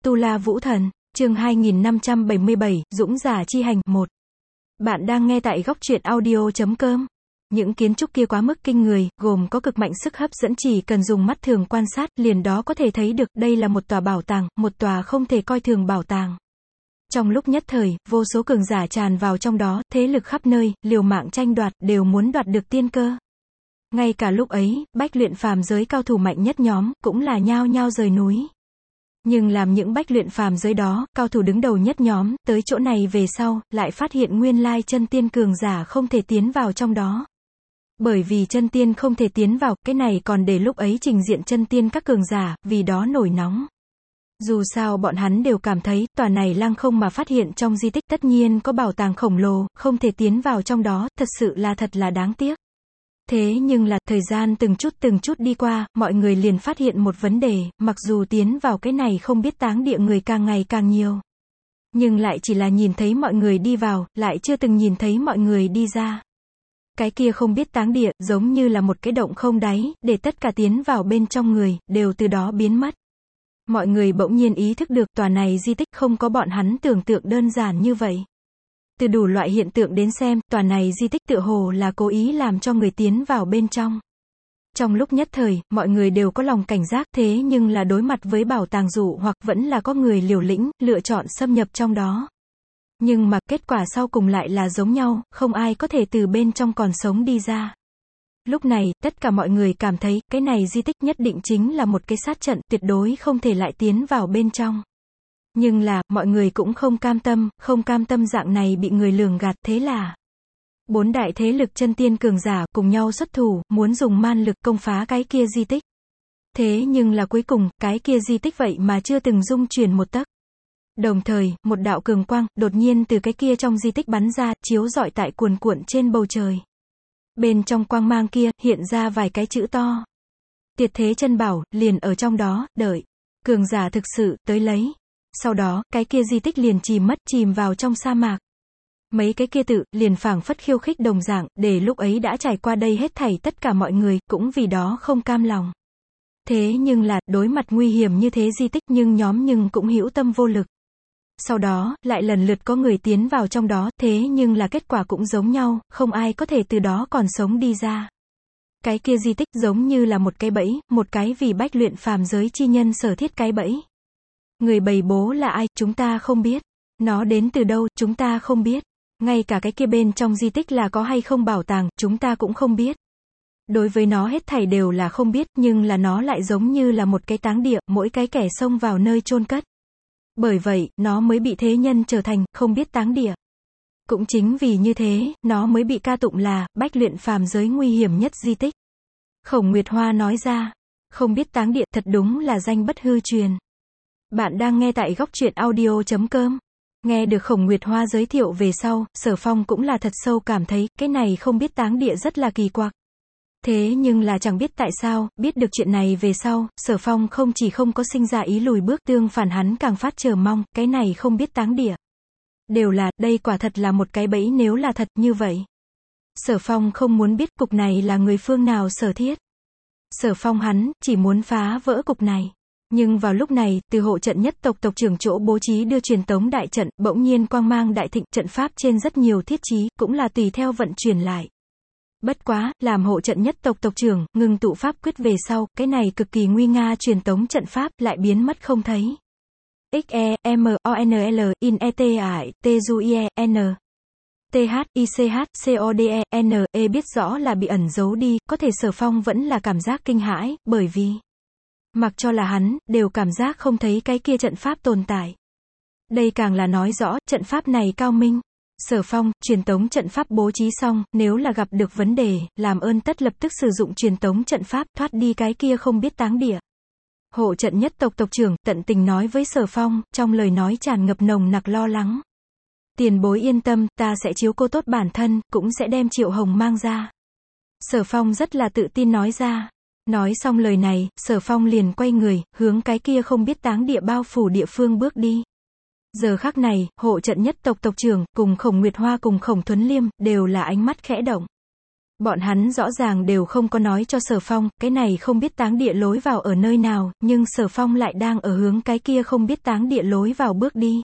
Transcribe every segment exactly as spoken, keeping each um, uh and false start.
Tu La Vũ Thần, chương hai nghìn năm trăm bảy mươi bảy, Dũng giả chi hành, một. Bạn đang nghe tại góc truyện audio chấm com. Những kiến trúc kia quá mức kinh người, gồm có cực mạnh sức hấp dẫn chỉ cần dùng mắt thường quan sát, liền đó có thể thấy được, đây là một tòa bảo tàng, một tòa không thể coi thường bảo tàng. Trong lúc nhất thời, vô số cường giả tràn vào trong đó, thế lực khắp nơi, liều mạng tranh đoạt, đều muốn đoạt được tiên cơ. Ngay cả lúc ấy, bách luyện phàm giới cao thủ mạnh nhất nhóm, cũng là nhao nhao rời núi. Nhưng làm những bách luyện phàm giới đó, cao thủ đứng đầu nhất nhóm, tới chỗ này về sau, lại phát hiện nguyên lai chân tiên cường giả không thể tiến vào trong đó. Bởi vì chân tiên không thể tiến vào, cái này còn để lúc ấy trình diện chân tiên các cường giả, vì đó nổi nóng. Dù sao bọn hắn đều cảm thấy, tòa này lăng không mà phát hiện trong di tích tất nhiên có bảo tàng khổng lồ, không thể tiến vào trong đó, thật sự là thật là đáng tiếc. Thế nhưng là, thời gian từng chút từng chút đi qua, mọi người liền phát hiện một vấn đề, mặc dù tiến vào cái này không biết táng địa người càng ngày càng nhiều. Nhưng lại chỉ là nhìn thấy mọi người đi vào, lại chưa từng nhìn thấy mọi người đi ra. Cái kia không biết táng địa, giống như là một cái động không đáy, để tất cả tiến vào bên trong người, đều từ đó biến mất. Mọi người bỗng nhiên ý thức được tòa này di tích không có bọn hắn tưởng tượng đơn giản như vậy. Từ đủ loại hiện tượng đến xem, tòa này di tích tựa hồ là cố ý làm cho người tiến vào bên trong. Trong lúc nhất thời, mọi người đều có lòng cảnh giác, thế nhưng là đối mặt với bảo tàng dụ hoặc vẫn là có người liều lĩnh, lựa chọn xâm nhập trong đó. Nhưng mà kết quả sau cùng lại là giống nhau, không ai có thể từ bên trong còn sống đi ra. Lúc này, tất cả mọi người cảm thấy, cái này di tích nhất định chính là một cái sát trận, tuyệt đối không thể lại tiến vào bên trong. Nhưng là, mọi người cũng không cam tâm, không cam tâm dạng này bị người lường gạt, thế là bốn đại thế lực chân tiên cường giả cùng nhau xuất thủ, muốn dùng man lực công phá cái kia di tích. Thế nhưng là cuối cùng, cái kia di tích vậy mà chưa từng dung chuyển một tấc. Đồng thời, một đạo cường quang, đột nhiên từ cái kia trong di tích bắn ra, chiếu rọi tại cuồn cuộn trên bầu trời. Bên trong quang mang kia, hiện ra vài cái chữ to. Tuyệt thế chân bảo, liền ở trong đó, đợi. Cường giả thực sự, tới lấy. Sau đó, cái kia di tích liền chìm mất, chìm vào trong sa mạc. Mấy cái kia tự, liền phảng phất khiêu khích đồng dạng, để lúc ấy đã trải qua đây hết thảy tất cả mọi người, cũng vì đó không cam lòng. Thế nhưng là, đối mặt nguy hiểm như thế di tích nhưng nhóm nhưng cũng hữu tâm vô lực. Sau đó, lại lần lượt có người tiến vào trong đó, thế nhưng là kết quả cũng giống nhau, không ai có thể từ đó còn sống đi ra. Cái kia di tích giống như là một cái bẫy, một cái vì bách luyện phàm giới chi nhân sở thiết cái bẫy. Người bày bố là ai, chúng ta không biết. Nó đến từ đâu, chúng ta không biết. Ngay cả cái kia bên trong di tích là có hay không bảo tàng, chúng ta cũng không biết. Đối với nó hết thảy đều là không biết, nhưng là nó lại giống như là một cái táng địa, mỗi cái kẻ xông vào nơi chôn cất. Bởi vậy, nó mới bị thế nhân trở thành, không biết táng địa. Cũng chính vì như thế, nó mới bị ca tụng là, bách luyện phàm giới nguy hiểm nhất di tích. Khổng Nguyệt Hoa nói ra, không biết táng địa, thật đúng là danh bất hư truyền. Bạn đang nghe tại góc truyện audio chấm com. Nghe được Khổng Nguyệt Hoa giới thiệu về sau, Sở Phong cũng là thật sâu cảm thấy, cái này không biết táng địa rất là kỳ quặc. Thế nhưng là chẳng biết tại sao, biết được chuyện này về sau, Sở Phong không chỉ không có sinh ra ý lùi bước, tương phản hắn càng phát chờ mong, cái này không biết táng địa. Đều là, đây quả thật là một cái bẫy nếu là thật như vậy. Sở Phong không muốn biết cục này là người phương nào sở thiết. Sở Phong hắn, chỉ muốn phá vỡ cục này. Nhưng vào lúc này, từ hộ trận nhất tộc tộc trưởng chỗ bố trí đưa truyền tống đại trận, bỗng nhiên quang mang đại thịnh, trận pháp trên rất nhiều thiết chí, cũng là tùy theo vận chuyển lại. Bất quá, làm hộ trận nhất tộc tộc trưởng, ngừng tụ pháp quyết về sau, cái này cực kỳ nguy nga truyền tống trận pháp, lại biến mất không thấy. X E, M, O N L, in E T A, T U I E, N. T H, I C H, C O D E, N, E biết rõ là bị ẩn giấu đi, có thể Sở Phong vẫn là cảm giác kinh hãi, bởi vì mặc cho là hắn, đều cảm giác không thấy cái kia trận pháp tồn tại. Đây càng là nói rõ, trận pháp này cao minh. Sở Phong, truyền tống trận pháp bố trí xong, nếu là gặp được vấn đề, làm ơn tất lập tức sử dụng truyền tống trận pháp, thoát đi cái kia không biết táng địa. Hộ trận nhất tộc tộc trưởng, tận tình nói với Sở Phong, trong lời nói tràn ngập nồng nặc lo lắng. Tiền bối yên tâm, ta sẽ chiếu cố tốt bản thân, cũng sẽ đem Triệu Hồng mang ra. Sở Phong rất là tự tin nói ra. Nói xong lời này, Sở Phong liền quay người, hướng cái kia không biết táng địa bao phủ địa phương bước đi. Giờ khắc này, hộ trận nhất tộc tộc trưởng, cùng Khổng Nguyệt Hoa cùng Khổng Thuấn Liêm, đều là ánh mắt khẽ động. Bọn hắn rõ ràng đều không có nói cho Sở Phong, cái này không biết táng địa lối vào ở nơi nào, nhưng Sở Phong lại đang ở hướng cái kia không biết táng địa lối vào bước đi.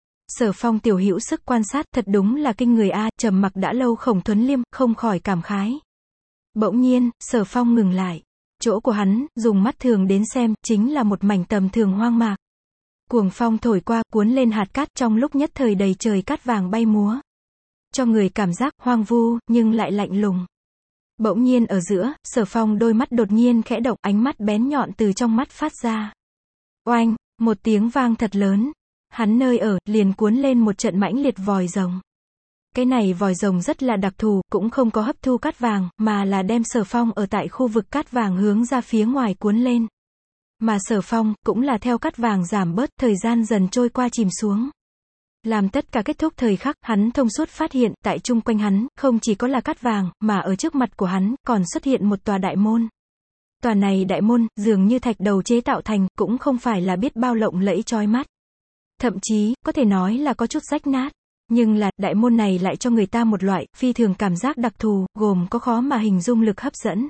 Sở Phong tiểu hữu sức quan sát, thật đúng là kinh người a, trầm mặc đã lâu Khổng Thuấn Liêm, không khỏi cảm khái. Bỗng nhiên, Sở Phong ngừng lại. Chỗ của hắn, dùng mắt thường đến xem, chính là một mảnh tầm thường hoang mạc. Cuồng phong thổi qua, cuốn lên hạt cát, trong lúc nhất thời đầy trời cát vàng bay múa. Cho người cảm giác hoang vu, nhưng lại lạnh lùng. Bỗng nhiên ở giữa, Sở Phong đôi mắt đột nhiên khẽ động, ánh mắt bén nhọn từ trong mắt phát ra. Oanh, một tiếng vang thật lớn. Hắn nơi ở, liền cuốn lên một trận mãnh liệt vòi rồng. Cái này vòi rồng rất là đặc thù, cũng không có hấp thu cát vàng, mà là đem Sở Phong ở tại khu vực cát vàng hướng ra phía ngoài cuốn lên. Mà Sở Phong, cũng là theo cát vàng giảm bớt, thời gian dần trôi qua chìm xuống. Làm tất cả kết thúc thời khắc, hắn thông suốt phát hiện, tại chung quanh hắn, không chỉ có là cát vàng, mà ở trước mặt của hắn, còn xuất hiện một tòa đại môn. Tòa này đại môn, dường như thạch đầu chế tạo thành, cũng không phải là biết bao lộng lẫy chói mắt. Thậm chí, có thể nói là có chút rách nát. Nhưng là, đại môn này lại cho người ta một loại, phi thường cảm giác đặc thù, gồm có khó mà hình dung lực hấp dẫn.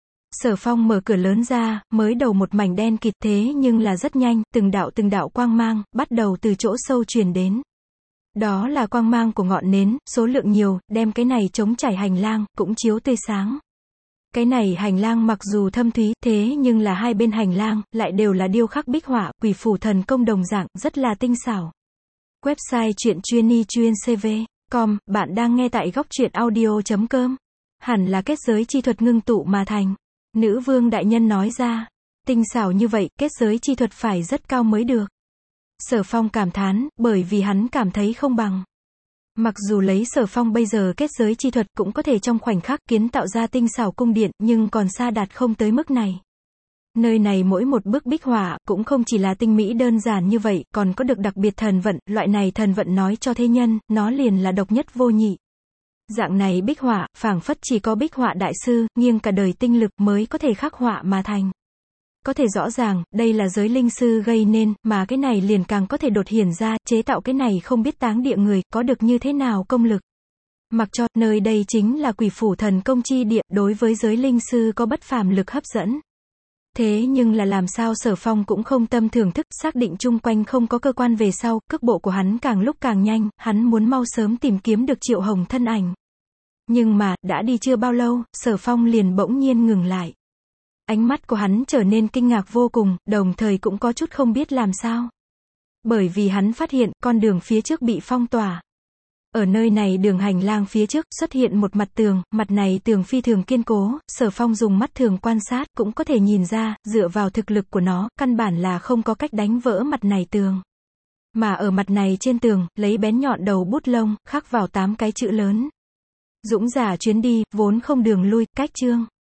Sở Phong mở cửa lớn ra, mới đầu một mảnh đen kịt thế nhưng là rất nhanh, từng đạo từng đạo quang mang, bắt đầu từ chỗ sâu truyền đến. Đó là quang mang của ngọn nến, số lượng nhiều, đem cái này trống trải hành lang, cũng chiếu tươi sáng. Cái này hành lang mặc dù thâm thúy, thế nhưng là hai bên hành lang, lại đều là điêu khắc bích họa, quỷ phủ thần công đồng dạng, rất là tinh xảo. Website truyện chuyên y chuyên cv chấm com, bạn đang nghe tại góc truyện audio chấm com. Hẳn là kết giới chi thuật ngưng tụ mà thành. Nữ vương đại nhân nói ra. Tinh xảo như vậy, kết giới chi thuật phải rất cao mới được. Sở Phong cảm thán, bởi vì hắn cảm thấy không bằng. Mặc dù lấy Sở Phong bây giờ kết giới chi thuật cũng có thể trong khoảnh khắc kiến tạo ra tinh xảo cung điện, nhưng còn xa đạt không tới mức này. Nơi này mỗi một bức bích họa, cũng không chỉ là tinh mỹ đơn giản như vậy, còn có được đặc biệt thần vận, loại này thần vận nói cho thế nhân, nó liền là độc nhất vô nhị. Dạng này bích họa, phảng phất chỉ có bích họa đại sư, nghiêng cả đời tinh lực mới có thể khắc họa mà thành. Có thể rõ ràng, đây là giới linh sư gây nên, mà cái này liền càng có thể đột hiển ra, chế tạo cái này không biết táng địa người, có được như thế nào công lực. Mặc cho, nơi đây chính là quỷ phủ thần công chi địa, đối với giới linh sư có bất phàm lực hấp dẫn. Thế nhưng là làm sao Sở Phong cũng không tâm thưởng thức, xác định chung quanh không có cơ quan về sau, cước bộ của hắn càng lúc càng nhanh, hắn muốn mau sớm tìm kiếm được Triệu Hồng thân ảnh. Nhưng mà, đã đi chưa bao lâu, Sở Phong liền bỗng nhiên ngừng lại. Ánh mắt của hắn trở nên kinh ngạc vô cùng, đồng thời cũng có chút không biết làm sao. Bởi vì hắn phát hiện, con đường phía trước bị phong tỏa. Ở nơi này đường hành lang phía trước, xuất hiện một mặt tường, mặt này tường phi thường kiên cố, Sở Phong dùng mắt thường quan sát, cũng có thể nhìn ra, dựa vào thực lực của nó, căn bản là không có cách đánh vỡ mặt này tường. Mà ở mặt này trên tường, lấy bén nhọn đầu bút lông, khắc vào tám cái chữ lớn. Dũng giả chuyến đi, vốn không đường lui, cách chương.